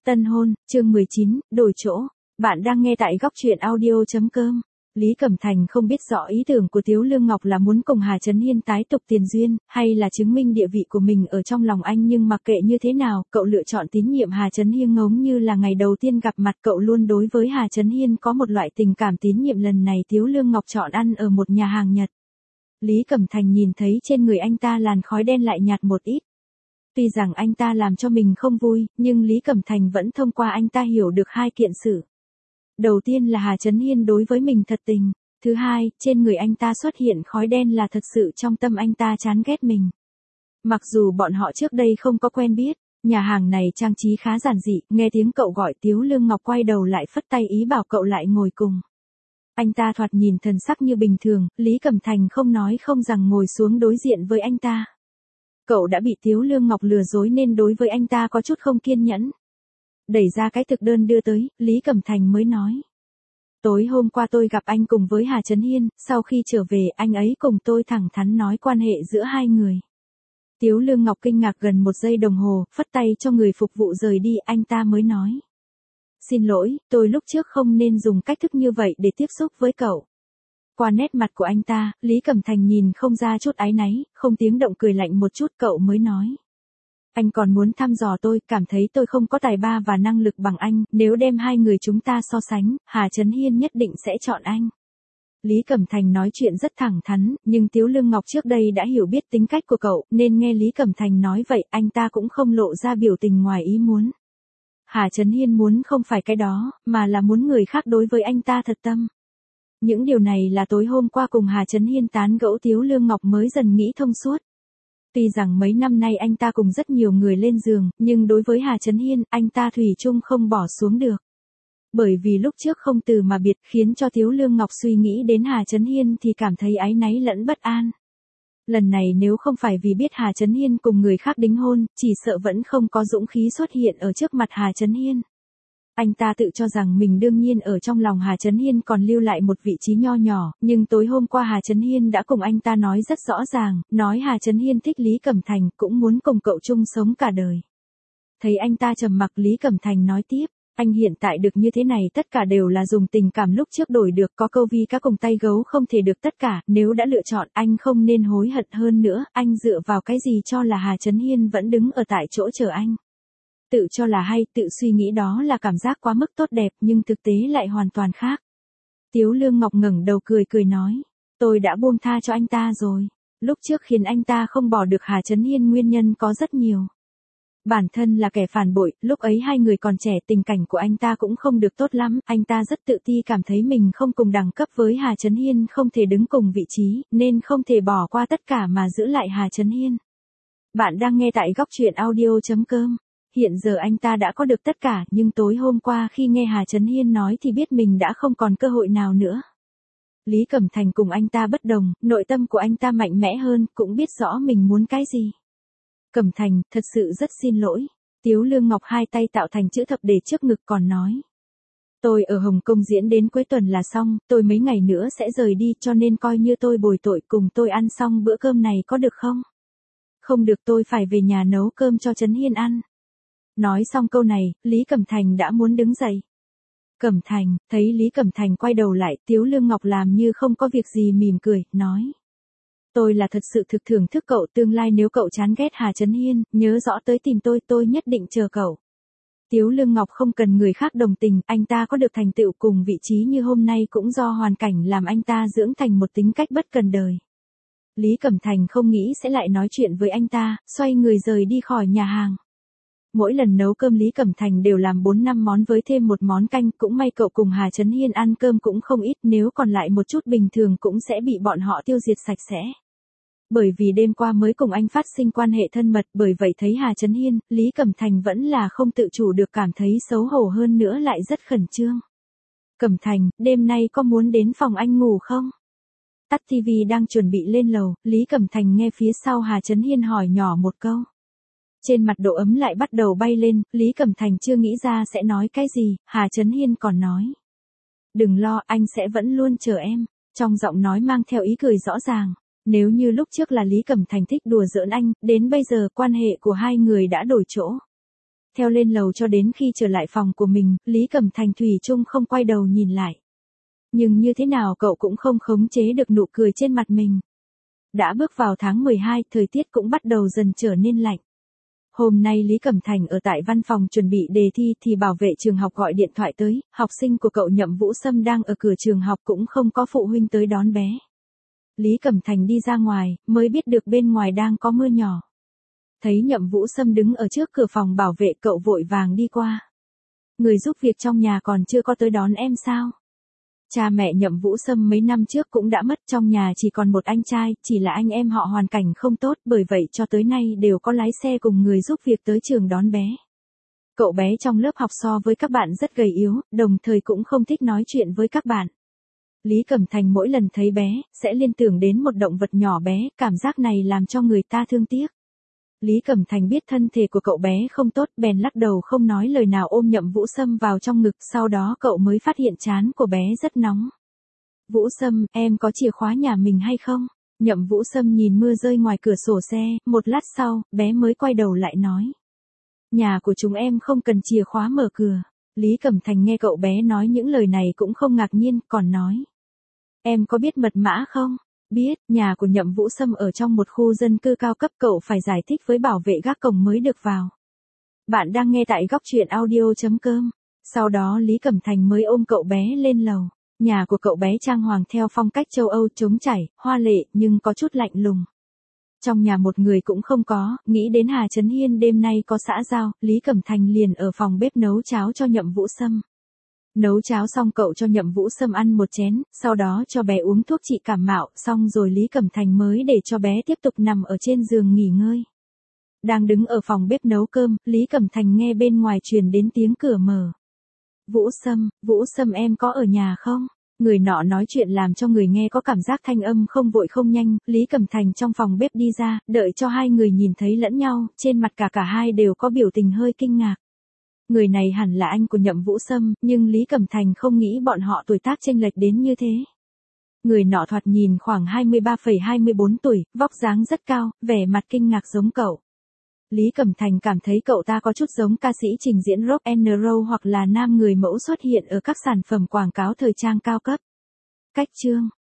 Tân hôn, chương 19, đổi chỗ. Bạn đang nghe tại góc truyện audio.com. Lý Cẩm Thành không biết rõ ý tưởng của Tiếu Lương Ngọc là muốn cùng Hà Chấn Hiên tái tục tiền duyên, hay là chứng minh địa vị của mình ở trong lòng anh, nhưng mặc kệ như thế nào, cậu lựa chọn tín nhiệm Hà Chấn Hiên nggiống như là ngày đầu tiên gặp mặt cậu luôn đối với Hà Chấn Hiên có một loại tình cảm tín nhiệm. Lần này Tiếu Lương Ngọc chọn ăn ở một nhà hàng Nhật. Lý Cẩm Thành nhìn thấy trên người anh ta làn khói đen lại nhạt một ít. Tuy rằng anh ta làm cho mình không vui, nhưng Lý Cẩm Thành vẫn thông qua anh ta hiểu được hai kiện sự. Đầu tiên là Hà Chấn Hiên đối với mình thật tình. Thứ hai, trên người anh ta xuất hiện khói đen là thật sự trong tâm anh ta chán ghét mình. Mặc dù bọn họ trước đây không có quen biết, nhà hàng này trang trí khá giản dị, nghe tiếng cậu gọi Tiếu Lương Ngọc quay đầu lại phất tay ý bảo cậu lại ngồi cùng. Anh ta thoạt nhìn thần sắc như bình thường, Lý Cẩm Thành không nói không rằng ngồi xuống đối diện với anh ta. Cậu đã bị Tiếu Lương Ngọc lừa dối nên đối với anh ta có chút không kiên nhẫn. Đẩy ra cái thực đơn đưa tới, Lý Cẩm Thành mới nói. Tối hôm qua tôi gặp anh cùng với Hà Chấn Hiên, sau khi trở về anh ấy cùng tôi thẳng thắn nói quan hệ giữa hai người. Tiếu Lương Ngọc kinh ngạc gần 1 giây đồng hồ, phất tay cho người phục vụ rời đi, anh ta mới nói. Xin lỗi, tôi lúc trước không nên dùng cách thức như vậy để tiếp xúc với cậu. Qua nét mặt của anh ta, Lý Cẩm Thành nhìn không ra chút áy náy, không tiếng động cười lạnh một chút, cậu mới nói. Anh còn muốn thăm dò tôi, cảm thấy tôi không có tài ba và năng lực bằng anh, nếu đem hai người chúng ta so sánh, Hà Chấn Hiên nhất định sẽ chọn anh. Lý Cẩm Thành nói chuyện rất thẳng thắn, nhưng Tiếu Lương Ngọc trước đây đã hiểu biết tính cách của cậu, nên nghe Lý Cẩm Thành nói vậy, anh ta cũng không lộ ra biểu tình ngoài ý muốn. Hà Chấn Hiên muốn không phải cái đó, mà là muốn người khác đối với anh ta thật tâm. Những điều này là tối hôm qua cùng Hà Chấn Hiên tán gẫu Tiếu Lương Ngọc mới dần nghĩ thông suốt. Tuy rằng mấy năm nay anh ta cùng rất nhiều người lên giường, nhưng đối với Hà Chấn Hiên, anh ta thủy chung không bỏ xuống được. Bởi vì lúc trước không từ mà biệt khiến cho Tiếu Lương Ngọc suy nghĩ đến Hà Chấn Hiên thì cảm thấy áy náy lẫn bất an. Lần này nếu không phải vì biết Hà Chấn Hiên cùng người khác đính hôn, chỉ sợ vẫn không có dũng khí xuất hiện ở trước mặt Hà Chấn Hiên. Anh ta tự cho rằng mình đương nhiên ở trong lòng Hà Chấn Hiên còn lưu lại một vị trí nho nhỏ, nhưng tối hôm qua Hà Chấn Hiên đã cùng anh ta nói rất rõ ràng, nói Hà Chấn Hiên thích Lý Cẩm Thành, cũng muốn cùng cậu chung sống cả đời. Thấy anh ta trầm mặc, Lý Cẩm Thành nói tiếp, anh hiện tại được như thế này tất cả đều là dùng tình cảm lúc trước đổi được, có câu vì cá cùng tay gấu không thể được tất cả, nếu đã lựa chọn anh không nên hối hận hơn nữa, anh dựa vào cái gì cho là Hà Chấn Hiên vẫn đứng ở tại chỗ chờ anh. Tự cho là hay, tự suy nghĩ đó là cảm giác quá mức tốt đẹp, nhưng thực tế lại hoàn toàn khác. Tiếu Lương Ngọc ngẩng đầu cười cười nói, tôi đã buông tha cho anh ta rồi. Lúc trước khiến anh ta không bỏ được Hà Chấn Hiên nguyên nhân có rất nhiều. Bản thân là kẻ phản bội, lúc ấy hai người còn trẻ, tình cảnh của anh ta cũng không được tốt lắm, anh ta rất tự ti, cảm thấy mình không cùng đẳng cấp với Hà Chấn Hiên, không thể đứng cùng vị trí, nên không thể bỏ qua tất cả mà giữ lại Hà Chấn Hiên. Bạn đang nghe tại góc truyện audio.com. Hiện giờ anh ta đã có được tất cả, nhưng tối hôm qua khi nghe Hà Chấn Hiên nói thì biết mình đã không còn cơ hội nào nữa. Lý Cẩm Thành cùng anh ta bất đồng, nội tâm của anh ta mạnh mẽ hơn, cũng biết rõ mình muốn cái gì. Cẩm Thành, thật sự rất xin lỗi. Tiếu Lương Ngọc hai tay tạo thành chữ thập để trước ngực còn nói. Tôi ở Hồng Kông diễn đến cuối tuần là xong, tôi mấy ngày nữa sẽ rời đi, cho nên coi như tôi bồi tội, cùng tôi ăn xong bữa cơm này có được không? Không được, tôi phải về nhà nấu cơm cho Chấn Hiên ăn. Nói xong câu này, Lý Cẩm Thành đã muốn đứng dậy. Cẩm Thành, thấy Lý Cẩm Thành quay đầu lại, Tiếu Lương Ngọc làm như không có việc gì mỉm cười, nói. Tôi là thật sự thực thưởng thức cậu, tương lai nếu cậu chán ghét Hà Chấn Hiên, nhớ rõ tới tìm tôi nhất định chờ cậu. Tiếu Lương Ngọc không cần người khác đồng tình, anh ta có được thành tựu cùng vị trí như hôm nay cũng do hoàn cảnh làm anh ta dưỡng thành một tính cách bất cần đời. Lý Cẩm Thành không nghĩ sẽ lại nói chuyện với anh ta, xoay người rời đi khỏi nhà hàng. Mỗi lần nấu cơm Lý Cẩm Thành đều làm 4-5 món với thêm một món canh, cũng may cậu cùng Hà Chấn Hiên ăn cơm cũng không ít, nếu còn lại một chút bình thường cũng sẽ bị bọn họ tiêu diệt sạch sẽ. Bởi vì đêm qua mới cùng anh phát sinh quan hệ thân mật, bởi vậy thấy Hà Chấn Hiên, Lý Cẩm Thành vẫn là không tự chủ được cảm thấy xấu hổ, hơn nữa lại rất khẩn trương. Cẩm Thành, đêm nay có muốn đến phòng anh ngủ không? Tắt TV đang chuẩn bị lên lầu, Lý Cẩm Thành nghe phía sau Hà Chấn Hiên hỏi nhỏ một câu. Trên mặt độ ấm lại bắt đầu bay lên, Lý Cẩm Thành chưa nghĩ ra sẽ nói cái gì, Hà Chấn Hiên còn nói. Đừng lo, anh sẽ vẫn luôn chờ em, trong giọng nói mang theo ý cười rõ ràng. Nếu như lúc trước là Lý Cẩm Thành thích đùa giỡn anh, đến bây giờ quan hệ của hai người đã đổi chỗ. Theo lên lầu cho đến khi trở lại phòng của mình, Lý Cẩm Thành thủy chung không quay đầu nhìn lại. Nhưng như thế nào cậu cũng không khống chế được nụ cười trên mặt mình. Đã bước vào tháng 12, thời tiết cũng bắt đầu dần trở nên lạnh. Hôm nay Lý Cẩm Thành ở tại văn phòng chuẩn bị đề thi thì bảo vệ trường học gọi điện thoại tới, học sinh của cậu Nhậm Vũ Sâm đang ở cửa trường học cũng không có phụ huynh tới đón bé. Lý Cẩm Thành đi ra ngoài, mới biết được bên ngoài đang có mưa nhỏ. Thấy Nhậm Vũ Sâm đứng ở trước cửa phòng bảo vệ cậu vội vàng đi qua. Người giúp việc trong nhà còn chưa có tới đón em sao? Cha mẹ Nhậm Vũ Sâm mấy năm trước cũng đã mất, trong nhà chỉ còn một anh trai, chỉ là anh em họ hoàn cảnh không tốt, bởi vậy cho tới nay đều có lái xe cùng người giúp việc tới trường đón bé. Cậu bé trong lớp học so với các bạn rất gầy yếu, đồng thời cũng không thích nói chuyện với các bạn. Lý Cẩm Thành mỗi lần thấy bé, sẽ liên tưởng đến một động vật nhỏ bé, cảm giác này làm cho người ta thương tiếc. Lý Cẩm Thành biết thân thể của cậu bé không tốt, bèn lắc đầu không nói lời nào ôm Nhậm Vũ Sâm vào trong ngực, sau đó cậu mới phát hiện trán của bé rất nóng. Vũ Sâm, em có chìa khóa nhà mình hay không? Nhậm Vũ Sâm nhìn mưa rơi ngoài cửa sổ xe, một lát sau, bé mới quay đầu lại nói. Nhà của chúng em không cần chìa khóa mở cửa. Lý Cẩm Thành nghe cậu bé nói những lời này cũng không ngạc nhiên, còn nói. Em có biết mật mã không? Biết, nhà của Nhậm Vũ Sâm ở trong một khu dân cư cao cấp, cậu phải giải thích với bảo vệ gác cổng mới được vào. Bạn đang nghe tại góc truyện audio.com. Sau đó Lý Cẩm Thành mới ôm cậu bé lên lầu. Nhà của cậu bé trang hoàng theo phong cách châu Âu, trống chảy, hoa lệ, nhưng có chút lạnh lùng. Trong nhà một người cũng không có, nghĩ đến Hà Trấn Hiên đêm nay có xã giao, Lý Cẩm Thành liền ở phòng bếp nấu cháo cho Nhậm Vũ Sâm. Nấu cháo xong cậu cho Nhậm Vũ Sâm ăn một chén, sau đó cho bé uống thuốc trị cảm mạo, xong rồi Lý Cẩm Thành mới để cho bé tiếp tục nằm ở trên giường nghỉ ngơi. Đang đứng ở phòng bếp nấu cơm, Lý Cẩm Thành nghe bên ngoài truyền đến tiếng cửa mở. Vũ Sâm em có ở nhà không? Người nọ nói chuyện làm cho người nghe có cảm giác thanh âm không vội không nhanh, Lý Cẩm Thành trong phòng bếp đi ra, đợi cho hai người nhìn thấy lẫn nhau, trên mặt cả hai đều có biểu tình hơi kinh ngạc. Người này hẳn là anh của Nhậm Vũ Sâm, nhưng Lý Cẩm Thành không nghĩ bọn họ tuổi tác chênh lệch đến như thế. Người nọ thoạt nhìn khoảng 23,24 tuổi, vóc dáng rất cao, vẻ mặt kinh ngạc giống cậu. Lý Cẩm Thành cảm thấy cậu ta có chút giống ca sĩ trình diễn rock and roll hoặc là nam người mẫu xuất hiện ở các sản phẩm quảng cáo thời trang cao cấp. Cách chương